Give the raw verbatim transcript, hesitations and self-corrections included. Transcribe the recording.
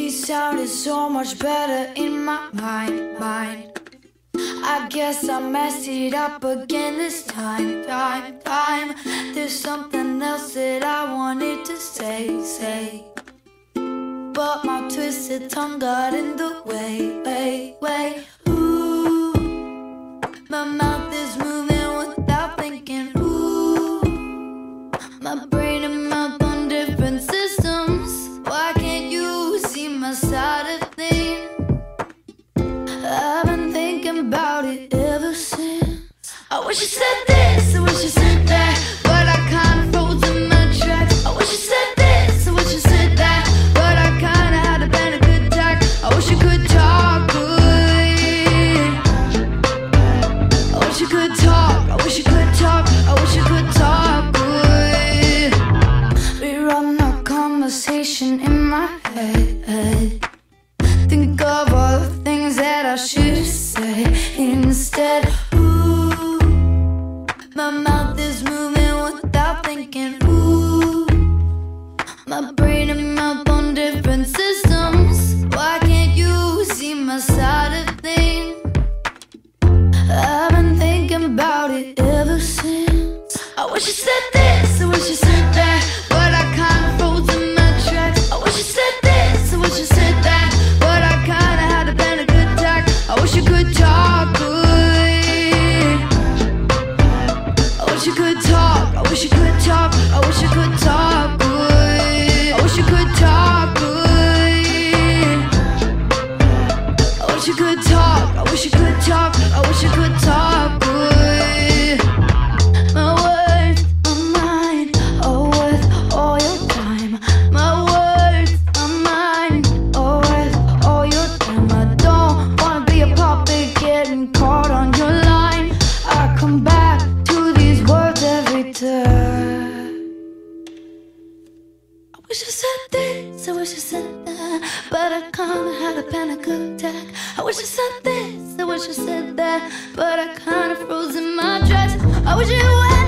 He sounded so much better in my mind, mind. I guess I messed it up again this time, time, time. There's something else that I wanted to say, say, but my twisted tongue got in the way, way, way. Ooh, my mouth is moving without thinking. Ooh, my brain and mouth on different systems. Why can't you see my side of things? I've been thinking about it ever since. I wish you said this, I wish you said that, but I kinda froze in my tracks. I wish you said this, I wish you said that, but I kinda had a been a good tack. I wish you could talk good. I wish you could talk, I wish you could talk, I wish you could talk good. Rerun our conversation in my head. Think of all the things that I should say instead. Ooh, my mouth is moving without thinking. Ooh, my brain and mouth on different systems. Why can't you see my side of things? I've been thinking about it ever since. I wish you said this, I wish you said that, but I kinda froze in my tracks. I wish you said this, I wish you said that, but I kinda had a been a good tack. I wish you could talk good. I wish you could talk, I wish you could talk, I wish you could talk good. I wish you could talk good. I wish you could talk, I wish you could talk, I wish you could talk good. My words are mine, are worth all your time. My words are mine, are worth all your time. I don't wanna be a puppet getting caught on your line. I come back to these words every turn. I wish I said this, I wish I said that, but I kinda had a panic attack. I wish I said this, I wish I said that, but I kinda froze in my tracks. I wish it went